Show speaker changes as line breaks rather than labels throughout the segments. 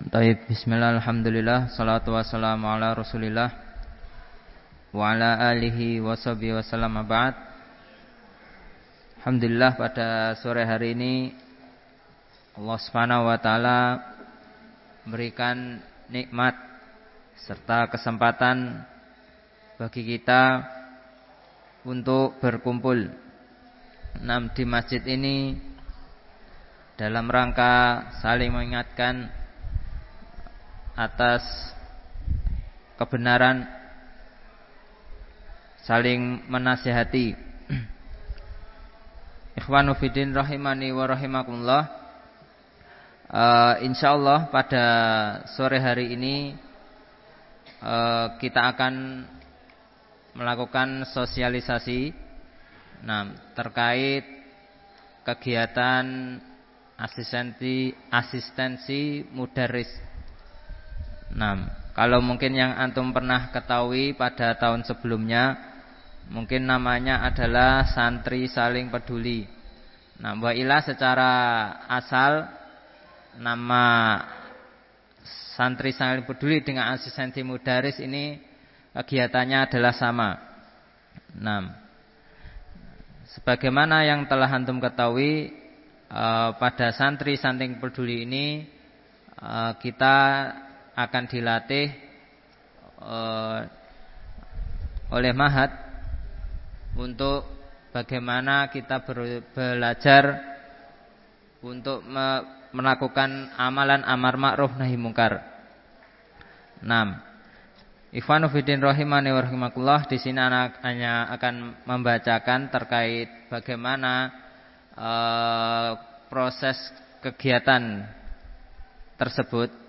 Taib, bismillah, alhamdulillah, salatu wassalamu ala rasulillah wa ala alihi wa sahbihi wa sallam ba'd. Alhamdulillah, pada sore hari ini Allah subhanahu wa ta'ala memberikan nikmat serta kesempatan bagi kita untuk berkumpul di masjid ini dalam rangka saling mengingatkan atas kebenaran, saling menasihati. Ikhwanu fiddin rahimani wa rahimakumullah. Insyaallah pada sore hari ini kita akan melakukan sosialisasi terkait kegiatan asistensi mudaris. Kalau mungkin yang antum pernah ketahui pada tahun sebelumnya, mungkin namanya adalah santri saling peduli. Wa ila secara asal nama santri saling peduli dengan asistensi mudaris ini kegiatannya adalah sama. Sebagaimana yang telah antum ketahui, pada santri saling peduli ini kita akan dilatih oleh Mahat untuk bagaimana kita belajar untuk melakukan amalan amar ma'ruf nahi mungkar. Ikhwanu fiddin rahimani wa rahimakumullah, di sini anak hanya akan membacakan terkait bagaimana proses kegiatan tersebut.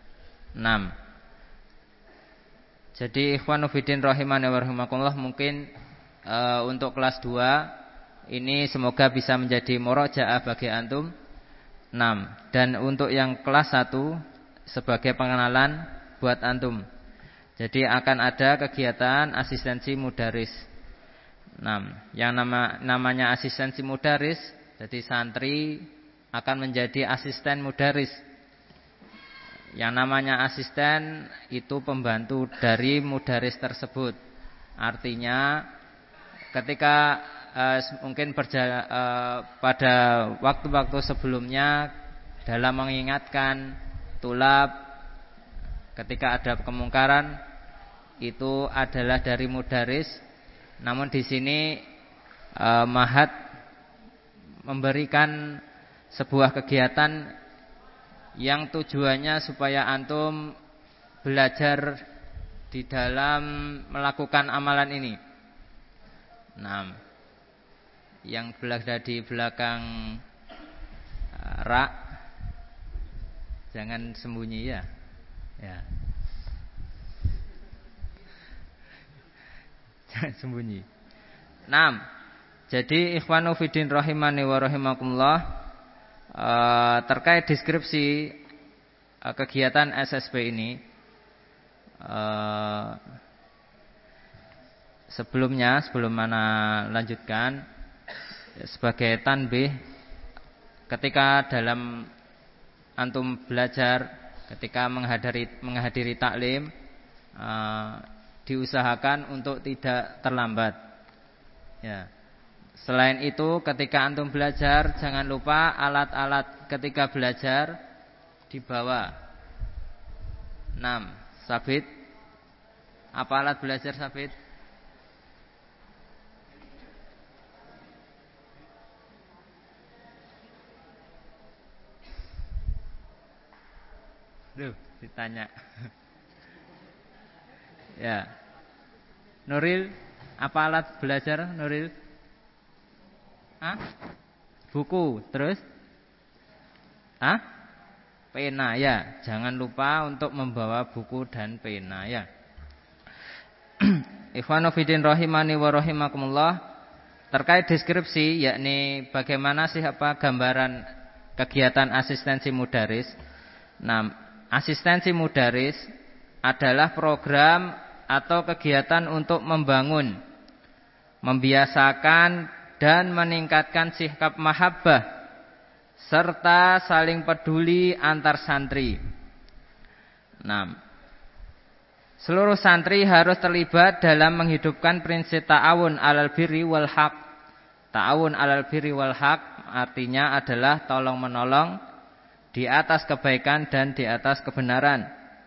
Jadi ikhwanu fiddin rahimani wa rahimakumullah, mungkin untuk kelas 2 ini semoga bisa menjadi murojaah bagi antum. Dan untuk yang kelas 1 sebagai pengenalan buat antum. Jadi akan ada kegiatan asistensi mudaris. Yang namanya asistensi mudaris, jadi santri akan menjadi asisten mudaris. Yang namanya asisten itu pembantu dari mudaris tersebut. Artinya ketika mungkin pada waktu-waktu sebelumnya dalam mengingatkan tulab ketika ada kemungkaran, itu adalah dari mudaris. Namun di sini Mahat memberikan sebuah kegiatan yang tujuannya supaya antum belajar di dalam melakukan amalan ini. Yang berada di belakang rak, jangan sembunyi ya. Jangan sembunyi. Jadi ikhwanu fiddin rahimani wa rahimakumullah, terkait deskripsi kegiatan SSB ini, sebelum mana lanjutkan, sebagai tanbih, ketika dalam antum belajar, ketika menghadiri taklim, diusahakan untuk tidak terlambat. Selain itu, ketika antum belajar, jangan lupa alat-alat ketika belajar dibawa. Sabit. Apa alat belajar sabit? Ditanya. Ya. Nuril, apa alat belajar Nuril? Buku, terus? Pena ya. Jangan lupa untuk membawa buku dan pena ya. Ikhwanu fiddin rahimani wa rahimakumullah, terkait deskripsi, yakni bagaimana sih gambaran kegiatan asistensi mudaris. Asistensi mudaris adalah program atau kegiatan untuk membangun, membiasakan dan meningkatkan sikap mahabbah serta saling peduli antar santri. Nah, seluruh santri harus terlibat dalam menghidupkan prinsip ta'awun 'alal birri wal haq. Ta'awun 'alal birri wal haq artinya adalah tolong menolong di atas kebaikan dan di atas kebenaran.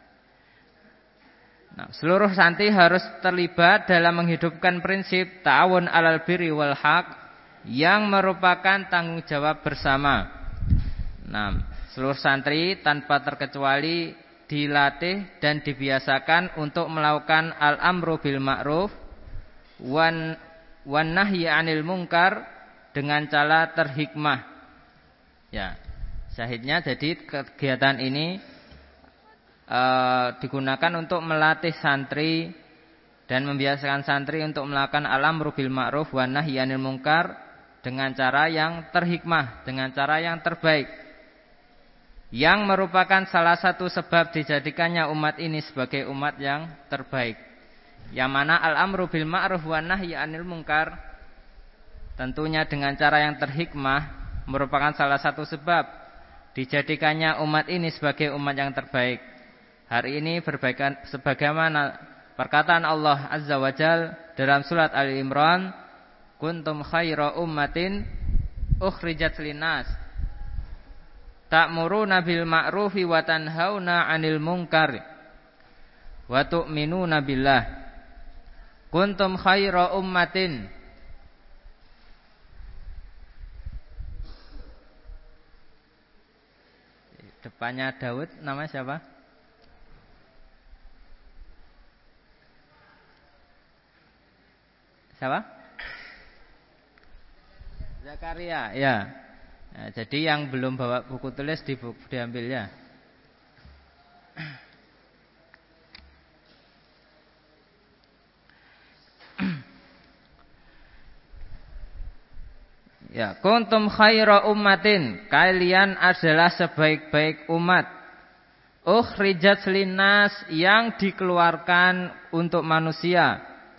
Nah, seluruh santri harus terlibat dalam menghidupkan prinsip ta'awun 'alal birri wal haq yang merupakan tanggung jawab bersama. Nah, seluruh santri tanpa terkecuali dilatih dan dibiasakan untuk melakukan al-amru bil ma'ruf wan nahyi 'anil munkar dengan cara terhikmah. Ya, syahidnya jadi kegiatan ini digunakan untuk melatih santri dan membiasakan santri untuk melakukan al-amru bil ma'ruf wan nahyi 'anil munkar dengan cara yang terhikmah, dengan cara yang terbaik, yang merupakan salah satu sebab dijadikannya umat ini sebagai umat yang terbaik. Yang mana al-amru bil ma'ruf wan nahyi 'anil munkar tentunya dengan cara yang terhikmah merupakan salah satu sebab dijadikannya umat ini sebagai umat yang terbaik. Hari ini sebagaimana perkataan Allah Azza wa Jalla dalam surat Ali Imran, kuntum khaira ummatin ukhrijat linnas ta'muruna bil ma'rufi wa tanhauna 'anil munkar wa tu'minuna billah. Kuntum khaira ummatin. Depannya Daud, namanya siapa? Siapa? Zakaria, ya. Nah, jadi yang belum bawa buku tulis diambil ya. Ya, kuntum khaira ummatin, kalian adalah sebaik-baik umat. Ukhrijat linnas, yang dikeluarkan untuk manusia.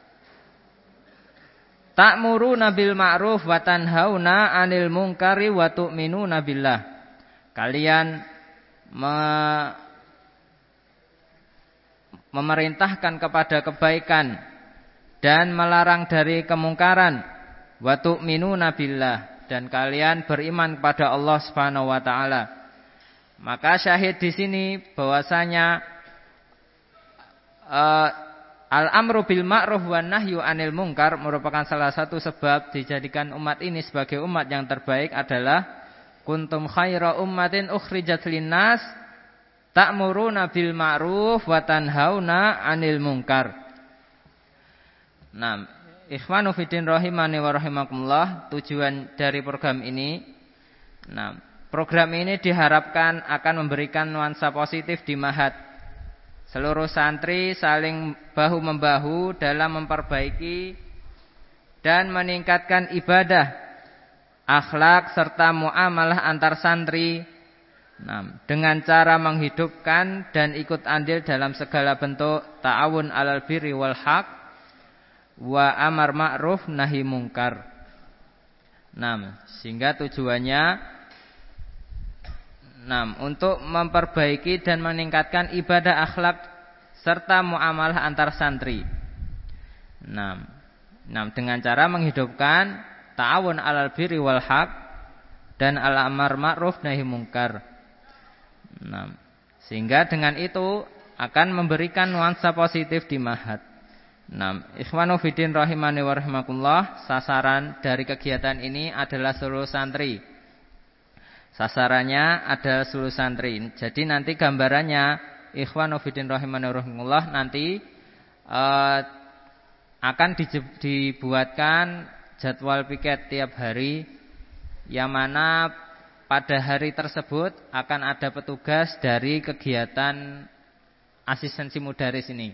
Ta'muruna bil ma'ruf wa tanhauna 'anil munkari wa tu'minuna billah. Kalian memerintahkan kepada kebaikan dan melarang dari kemungkaran. Wa tu'minuna billah, dan kalian beriman kepada Allah Subhanahu wa taala. Maka syahid di sini bahwasanya al-amru bil ma'ruf wan nahyu 'anil munkar merupakan salah satu sebab dijadikan umat ini sebagai umat yang terbaik adalah kuntum khaira ummatin ukhrijat linnas ta'muruna bil ma'ruf wa tanhauna 'anil munkar. Nah, ikhwanu fiddin rahimani wa rahimakumullah, tujuan dari program ini. Nah, program ini diharapkan akan memberikan nuansa positif di Ma'had. Seluruh santri saling bahu-membahu dalam memperbaiki dan meningkatkan ibadah, akhlak serta muamalah antar santri. Nah, dengan cara menghidupkan dan ikut andil dalam segala bentuk ta'awun 'alal birri wal haq wa amar ma'ruf nahi munkar. Nah, sehingga tujuannya untuk memperbaiki dan meningkatkan ibadah, akhlak serta muamalah antar santri. Dengan cara menghidupkan ta'awun 'alal birri wal haq dan al-amar ma'ruf nahi munkar. Sehingga dengan itu akan memberikan nuansa positif di Ma'had. Ikhwanu fiddin rahimani wa rahimakumullah, sasaran dari kegiatan ini adalah seluruh santri. Sasarannya ada seluruh santri. Jadi nanti gambarannya ikhwanu fiddin rahimani wa rahimakumullah nanti akan dibuatkan jadwal piket tiap hari, yang mana pada hari tersebut akan ada petugas dari kegiatan asistensi mudaris ini.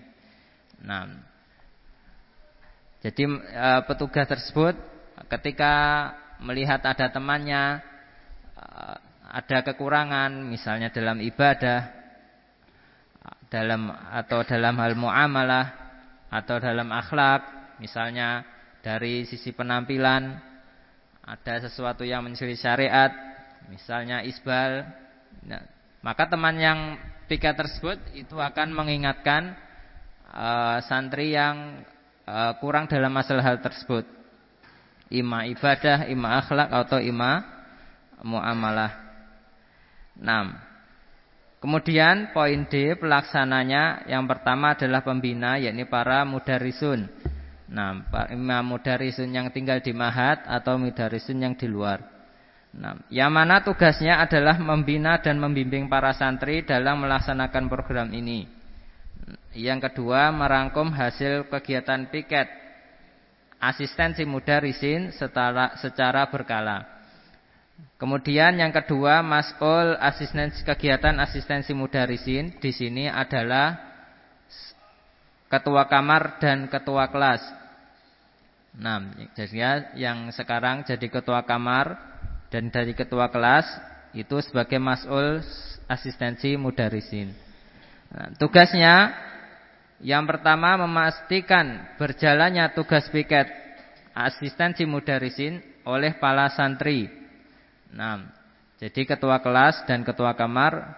Jadi petugas tersebut ketika melihat ada temannya ada kekurangan, misalnya dalam ibadah, dalam hal muamalah atau dalam akhlak, misalnya dari sisi penampilan ada sesuatu yang menyelisih syariat, misalnya isbal, maka teman yang piket tersebut itu akan mengingatkan santri yang kurang dalam masalah hal tersebut, ima ibadah, ima akhlak atau ima muamalah. 6. Kemudian poin D, pelaksananya yang pertama adalah pembina, yakni para mudarisun. Nah, imam mudarisun yang tinggal di mahat atau mudarisun yang di luar. Nah, yang mana tugasnya adalah membina dan membimbing para santri dalam melaksanakan program ini. Yang kedua, merangkum hasil kegiatan piket asistensi mudarisin secara berkala. Kemudian yang kedua, mas'ul kegiatan asistensi mudarisin di sini adalah ketua kamar dan ketua kelas. Nah, jadi yang sekarang jadi ketua kamar dan dari ketua kelas itu sebagai mas'ul asistensi mudarisin. Nah, tugasnya yang pertama memastikan berjalannya tugas piket asistensi mudarisin oleh para santri. Nah, jadi ketua kelas dan ketua kamar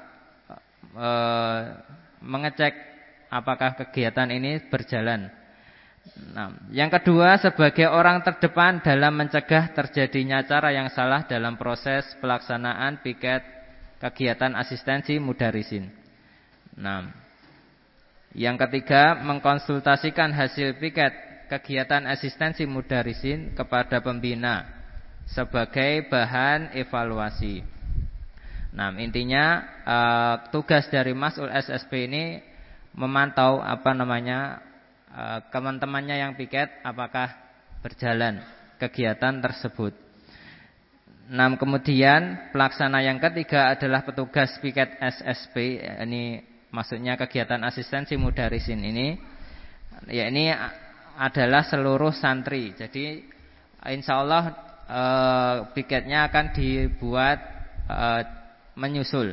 mengecek apakah kegiatan ini berjalan. Nah, yang kedua, sebagai orang terdepan dalam mencegah terjadinya cara yang salah dalam proses pelaksanaan piket kegiatan asistensi mudarisin. Nah, yang ketiga, mengkonsultasikan hasil piket kegiatan asistensi mudarisin kepada pembina sebagai bahan evaluasi. Nah, intinya tugas dari mas'ul SSP ini memantau teman-temannya yang piket apakah berjalan kegiatan tersebut. Nah, kemudian pelaksana yang ketiga adalah petugas piket SSP, ini maksudnya kegiatan asistensi mudarisin ini, ya ini adalah seluruh santri. Jadi insyaallah piketnya akan dibuat menyusul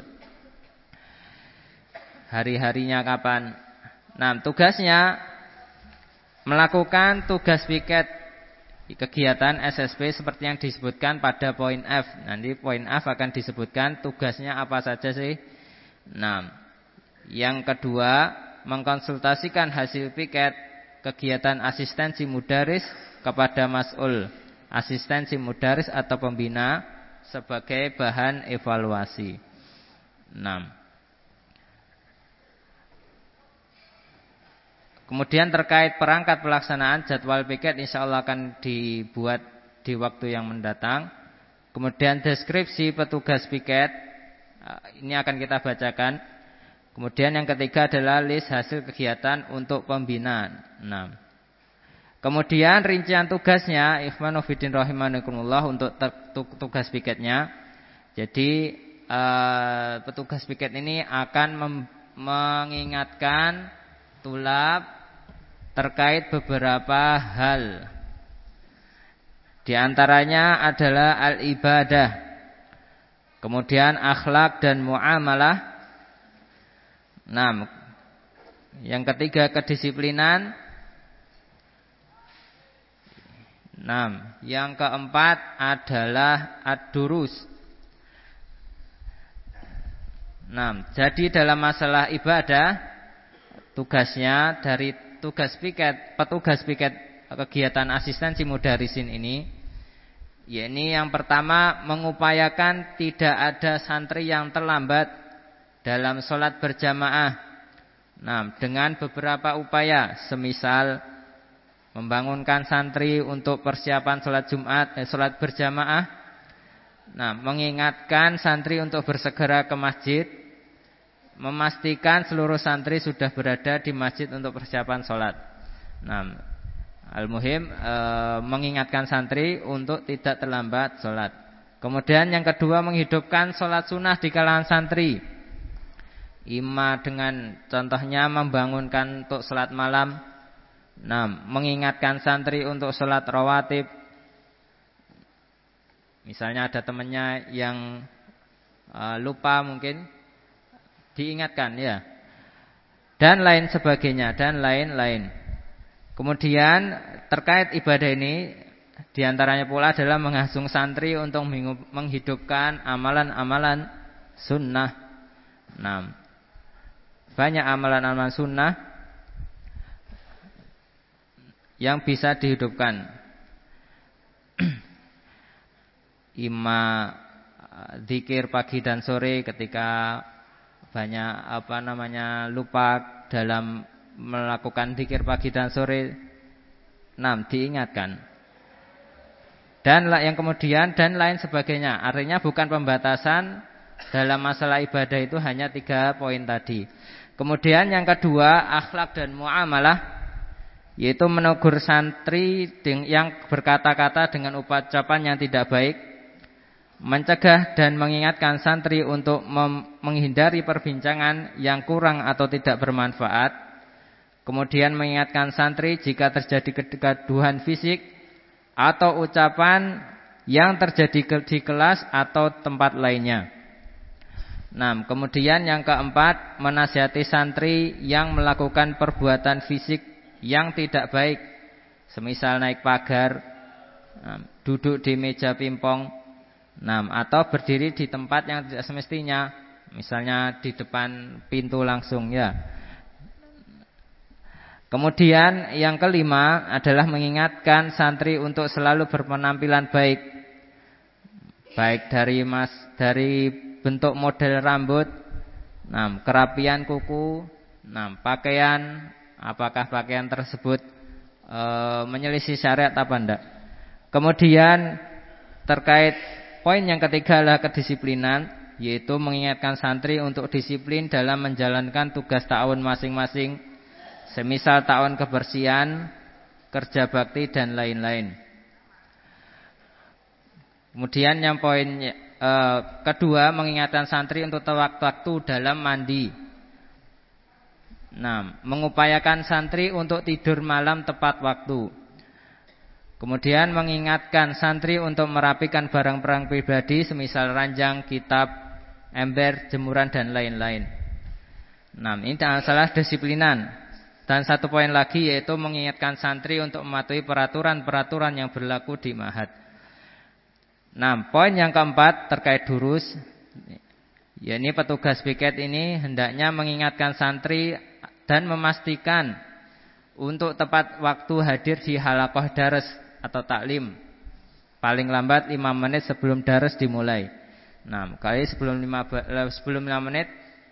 hari-harinya kapan. Nah, tugasnya melakukan tugas piket kegiatan SSP seperti yang disebutkan pada poin F. Nanti poin F akan disebutkan tugasnya apa saja sih. Nah, yang kedua, mengkonsultasikan hasil piket kegiatan asistensi mudaris kepada mas'ul asistensi mudaris atau pembina sebagai bahan evaluasi. 6. Kemudian terkait perangkat pelaksanaan jadwal piket insyaallah akan dibuat di waktu yang mendatang. Kemudian deskripsi petugas piket ini akan kita bacakan. Kemudian yang ketiga adalah list hasil kegiatan untuk pembinaan. 6. Kemudian rincian tugasnya, ikhwanu fiddin rahimakumullah, untuk tugas piketnya. Jadi petugas piket ini akan mengingatkan tulab terkait beberapa hal. Di antaranya adalah al-ibadah, kemudian akhlak dan muamalah. 6. Yang ketiga kedisiplinan. 6. Yang keempat adalah ad-durus. 6. Jadi dalam masalah ibadah, tugasnya dari petugas piket kegiatan asistensi mudarisin ini, yakni yang pertama mengupayakan tidak ada santri yang terlambat dalam sholat berjamaah. Nah, dengan beberapa upaya, semisal membangunkan santri untuk persiapan sholat berjamaah. Nah, mengingatkan santri untuk bersegera ke masjid, memastikan seluruh santri sudah berada di masjid untuk persiapan sholat. Nah, al-muhim mengingatkan santri untuk tidak terlambat sholat. Kemudian yang kedua, menghidupkan sholat sunnah di kalangan santri. Ima dengan contohnya membangunkan untuk sholat malam. Nah, mengingatkan santri untuk sholat rawatib. Misalnya ada temannya yang lupa, mungkin diingatkan ya. Dan lain sebagainya, dan lain-lain. Kemudian terkait ibadah ini, diantaranya pula adalah menghasung santri untuk menghidupkan amalan-amalan sunnah. Nah, banyak amalan-amalan sunnah yang bisa dihidupkan. Zikir pagi dan sore ketika banyak lupa dalam melakukan zikir pagi dan sore, diingatkan. Dan yang kemudian dan lain sebagainya. Artinya bukan pembatasan dalam masalah ibadah itu hanya 3 poin tadi. Kemudian yang kedua, akhlak dan muamalah, yaitu menegur santri yang berkata-kata dengan ucapan yang tidak baik, mencegah dan mengingatkan santri untuk menghindari perbincangan yang kurang atau tidak bermanfaat. Kemudian mengingatkan santri jika terjadi kegaduhan fisik atau ucapan yang terjadi di kelas atau tempat lainnya. Kemudian yang keempat, menasihati santri yang melakukan perbuatan fisik yang tidak baik, semisal naik pagar, duduk di meja pingpong, atau berdiri di tempat yang tidak semestinya, misalnya di depan pintu langsung ya. Kemudian yang kelima adalah mengingatkan santri untuk selalu berpenampilan baik. Baik dari bentuk model rambut, kerapian kuku, pakaian, apakah pakaian tersebut menyelisih syariat apa enggak. Kemudian terkait poin yang ketiga adalah kedisiplinan, yaitu mengingatkan santri untuk disiplin dalam menjalankan tugas ta'awun masing-masing, semisal ta'awun kebersihan, kerja bakti dan lain-lain. Kemudian yang poin kedua, mengingatkan santri untuk tepat waktu dalam mandi. Mengupayakan santri untuk tidur malam tepat waktu. Kemudian mengingatkan santri untuk merapikan barang-barang pribadi, semisal ranjang, kitab, ember, jemuran dan lain-lain. Ini masalah disiplinan. Dan satu poin lagi, yaitu mengingatkan santri untuk mematuhi peraturan-peraturan yang berlaku di ma'had. Poin yang keempat terkait durus, yakni petugas piket ini hendaknya mengingatkan santri dan memastikan untuk tepat waktu hadir di halaqah daras atau taklim, paling lambat 5 menit sebelum daras dimulai. Kali sebelum 5 menit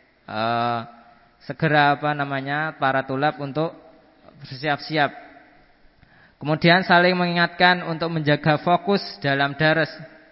segera para tulab untuk bersiap-siap. Kemudian saling mengingatkan untuk menjaga fokus dalam daras.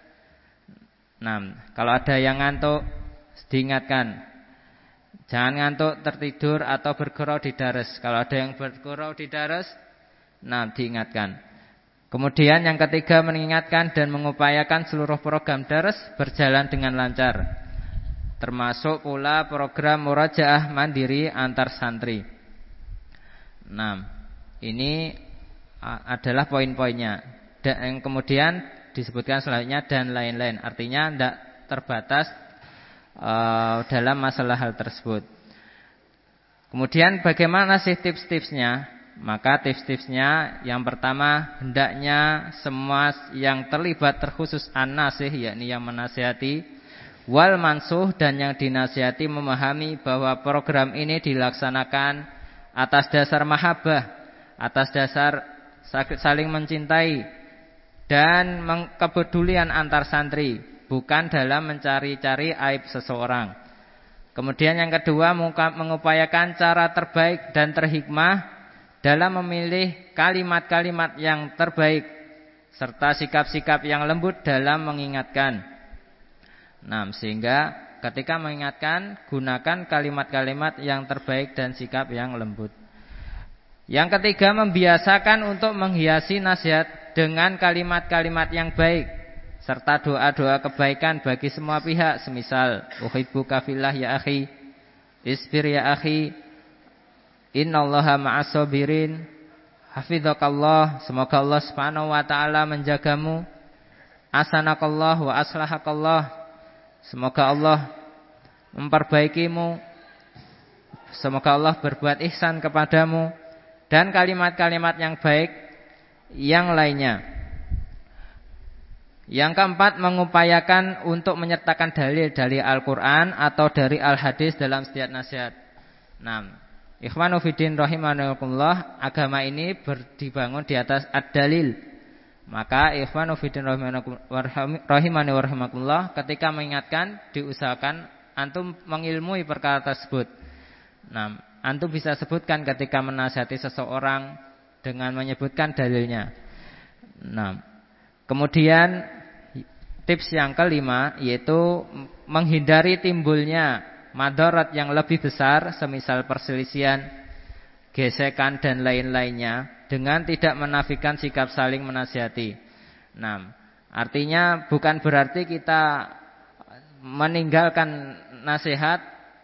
Kalau ada yang ngantuk, diingatkan, jangan ngantuk tertidur atau bergurau di daras. Kalau ada yang bergurau di daras, diingatkan. Kemudian yang ketiga, mengingatkan dan mengupayakan seluruh program daras berjalan dengan lancar, termasuk pula program murajaah mandiri antar santri. Ini adalah poin-poinnya. Dan kemudian disebutkan selanjutnya dan lain-lain. Artinya tidak terbatas dalam masalah hal tersebut. Kemudian bagaimana sih tips-tipsnya? Maka tips-tipsnya yang pertama, hendaknya semua yang terlibat terkhusus an-nasih, yakni yang menasihati, wal mansuh dan yang dinasihati memahami bahwa program ini dilaksanakan atas dasar mahabbah, atas dasar saling mencintai dan kepedulian antar santri, bukan dalam mencari-cari aib seseorang. Kemudian yang kedua, mengupayakan cara terbaik dan terhikmah dalam memilih kalimat-kalimat yang terbaik serta sikap-sikap yang lembut dalam mengingatkan. Sehingga ketika mengingatkan, gunakan kalimat-kalimat yang terbaik dan sikap yang lembut. Yang ketiga, membiasakan untuk menghiasi nasihat dengan kalimat-kalimat yang baik serta doa-doa kebaikan bagi semua pihak, semisal uhibbuka fillah ya akhi, isbir ya akhi, innallaha ma'as sabirin, hafizakallah, semoga Allah Subhanahu wa taala menjagamu, asanakallah wa aslahakallah, semoga Allah memperbaikimu, semoga Allah berbuat ihsan kepadamu, dan kalimat-kalimat yang baik yang lainnya. Yang keempat, mengupayakan untuk menyertakan dalil dari Al-Quran atau dari Al-Hadis dalam setiap nasihat. Nah, ikhwanu fiddin rahimakumullah, agama ini dibangun di atas ad-dalil. Maka ikhwanu fiddin rahimakumullah, ketika mengingatkan diusahakan antum mengilmui perkara tersebut. Nah, antum bisa sebutkan ketika menasihati seseorang dengan menyebutkan dalilnya. Nah, kemudian tips yang kelima yaitu menghindari timbulnya madarat yang lebih besar, semisal perselisihan, gesekan dan lain-lainnya, dengan tidak menafikan sikap saling menasihati. Nah, artinya bukan berarti kita meninggalkan nasihat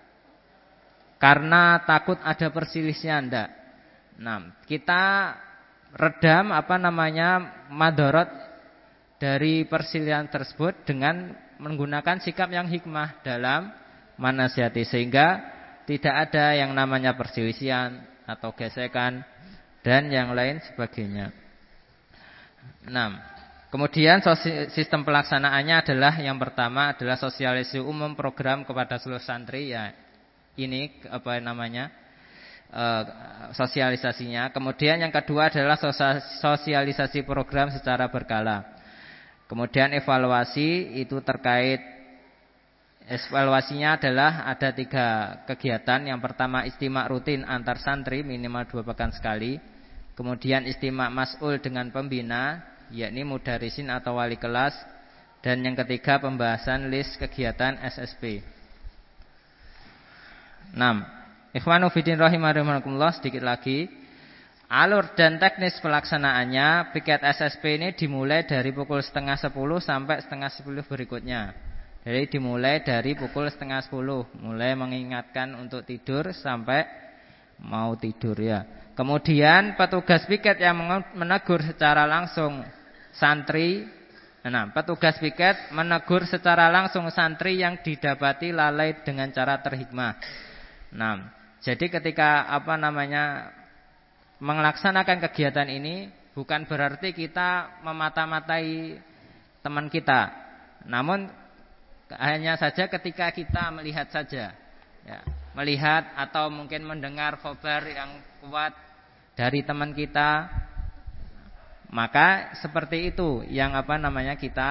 karena takut ada perselisihan, enggak. Nah, kita redam madarat dari perselisihan tersebut dengan menggunakan sikap yang hikmah dalam menasihati, sehingga tidak ada yang namanya perselisihan atau gesekan dan yang lain sebagainya. Nah, kemudian sistem pelaksanaannya adalah yang pertama adalah sosialisasi umum program kepada seluruh santri, ya. Ini sosialisasinya. Kemudian yang kedua adalah sosialisasi program secara berkala. Kemudian evaluasi itu evaluasinya adalah ada 3 kegiatan. Yang pertama istimak rutin antar santri minimal 2 pekan sekali. Kemudian istimak mas'ul dengan pembina, yakni mudarisin atau wali kelas. Dan yang ketiga pembahasan list kegiatan SSP. 6. Ikhwanu fiddin rahimakumullah, sedikit lagi. Alur dan teknis pelaksanaannya piket SSP ini dimulai dari pukul 9:30 sampai 9:30 berikutnya. Jadi dimulai dari pukul 9:30, mulai mengingatkan untuk tidur sampai mau tidur, ya. Kemudian petugas piket yang menegur secara langsung santri. Nah, petugas piket menegur secara langsung santri yang didapati lalai dengan cara terhikmah. Nah, jadi ketika melaksanakan kegiatan ini bukan berarti kita memata-matai teman kita. Namun hanya saja ketika kita melihat saja, ya, melihat atau mungkin mendengar khobar yang kuat dari teman kita, maka seperti itu yang kita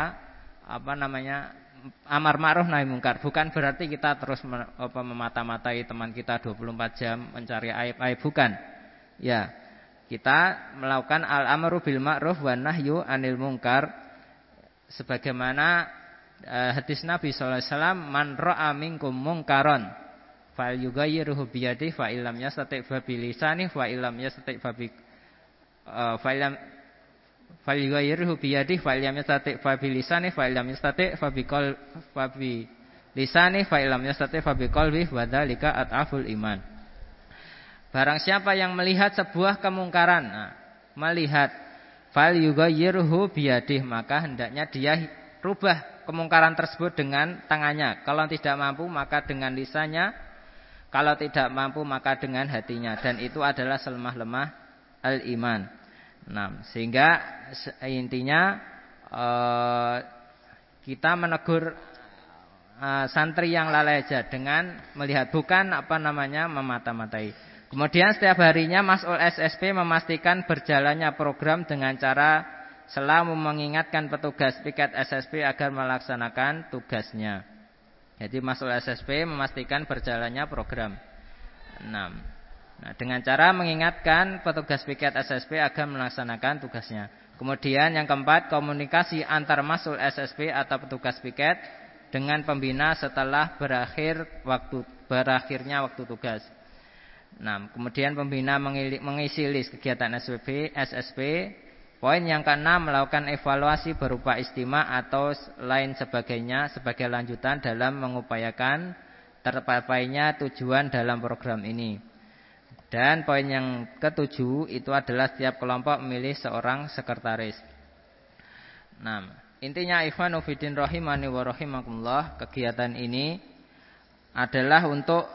amar ma'ruf nahi mungkar. Bukan berarti kita terus memata-matai teman kita 24 jam mencari aib-aib, bukan. Ya, kita melakukan al-amru bil ma'ruf wan nahyu 'anil munkar sebagaimana hadis Nabi sallallahu alaihi wasallam, man ra'a minkum munkaran falyughayyirhu bi yadihi fa illam yastati' fa bi lisanihi fa illam yastati' fa bi falyughayyirhu bi yadihi fa illam yastati' fa bi lisanihi fa illam yastati' fa bi lisanihi fa illam yastati' fa bi qalbihi wa dzalika at'aful iman. Barang siapa yang melihat sebuah kemungkaran, melihat falyughayyirhu bi yadihi, maka hendaknya dia rubah kemungkaran tersebut dengan tangannya. Kalau tidak mampu maka dengan lisannya. Kalau tidak mampu maka dengan hatinya. Dan itu adalah selemah-lemah al-iman. Nah, sehingga intinya kita menegur santri yang lalai aja dengan melihat, bukan memata-matai. Kemudian setiap harinya Mas'ul SSP memastikan berjalannya program dengan cara selalu mengingatkan petugas piket SSP agar melaksanakan tugasnya. Jadi Mas'ul SSP memastikan berjalannya program. Nah, dengan cara mengingatkan petugas piket SSP agar melaksanakan tugasnya. Kemudian yang keempat, komunikasi antar Mas'ul SSP atau petugas piket dengan pembina setelah berakhirnya waktu tugas. Nah, kemudian pembina mengisi list kegiatan SSP. Poin yang keenam, melakukan evaluasi berupa istimak atau lain sebagainya sebagai lanjutan dalam mengupayakan tercapainya tujuan dalam program ini. Dan poin yang ketujuh itu adalah setiap kelompok memilih seorang sekretaris. Nah, intinya ikhwanu fiddin rahimani wa rahimakumullah, kegiatan ini adalah untuk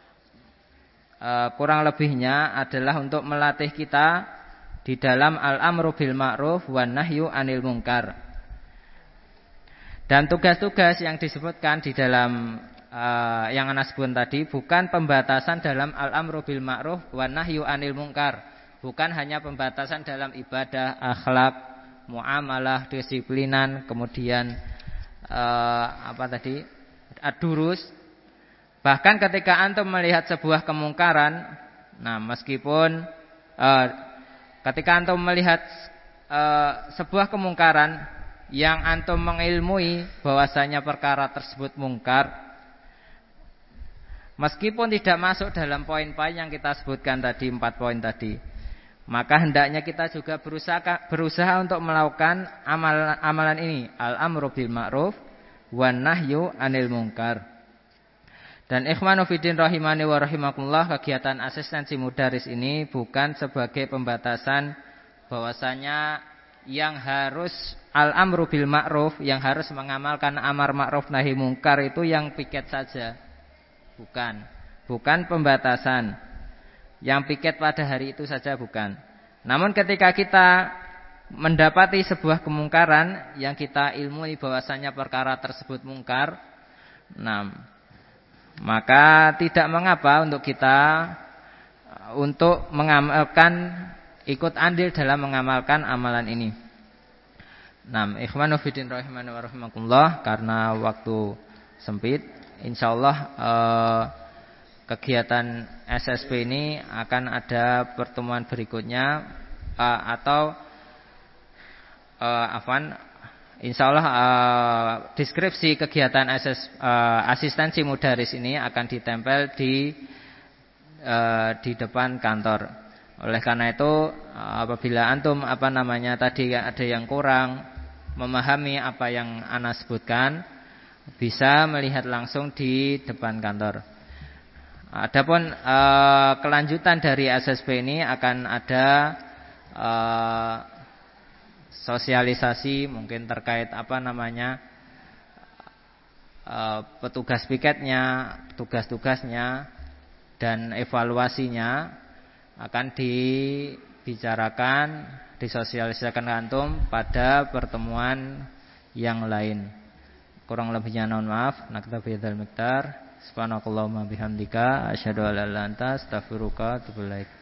kurang lebihnya adalah untuk melatih kita di dalam al-amru bil ma'ruf wan nahyu 'anil munkar. Dan tugas-tugas yang disebutkan di dalam yang ana sebutkan tadi bukan pembatasan dalam al-amru bil ma'ruf wan nahyu 'anil munkar. Bukan hanya pembatasan dalam ibadah, akhlak, muamalah, disiplinan, kemudian ad-durus. Bahkan ketika antum melihat sebuah kemungkaran, meskipun ketika antum melihat sebuah kemungkaran yang antum mengilmui bahwasanya perkara tersebut mungkar, meskipun tidak masuk dalam poin-poin yang kita sebutkan tadi, 4 poin tadi, maka hendaknya kita juga berusaha untuk melakukan amalan ini, al-amru bil ma'ruf wan nahyu 'anil munkar. Dan ikhwanu fiddin rahimani wa rahimakumullah, kegiatan asistensi mudaris ini bukan sebagai pembatasan bahwasanya yang harus al-amru bil ma'ruf, yang harus mengamalkan amar ma'ruf nahi munkar itu yang piket saja. Bukan pembatasan. Yang piket pada hari itu saja bukan. Namun ketika kita mendapati sebuah kemungkaran yang kita ilmui bahwasanya perkara tersebut mungkar, maka tidak mengapa untuk kita untuk mengamalkan, ikut andil dalam mengamalkan amalan ini. Ikhwanu fiddin rahimani wa rahimakumullah, karena waktu sempit, insyaallah kegiatan SSP ini akan ada pertemuan berikutnya insyaallah deskripsi kegiatan asistensi mudaris ini akan ditempel di depan kantor. Oleh karena itu, apabila antum tadi ada yang kurang memahami apa yang ana sebutkan, bisa melihat langsung di depan kantor. Adapun kelanjutan dari SSP ini akan ada sosialisasi mungkin terkait petugas piketnya, tugas-tugasnya dan evaluasinya akan dibicarakan, disosialisasikan antum pada pertemuan yang lain. Kurang lebihnya mohon maaf. Naktafi hadzal miqdar. Subhanakallahumma bihamdika asyhadu an la ilaha illa anta astaghfiruka wa atubu ilaik.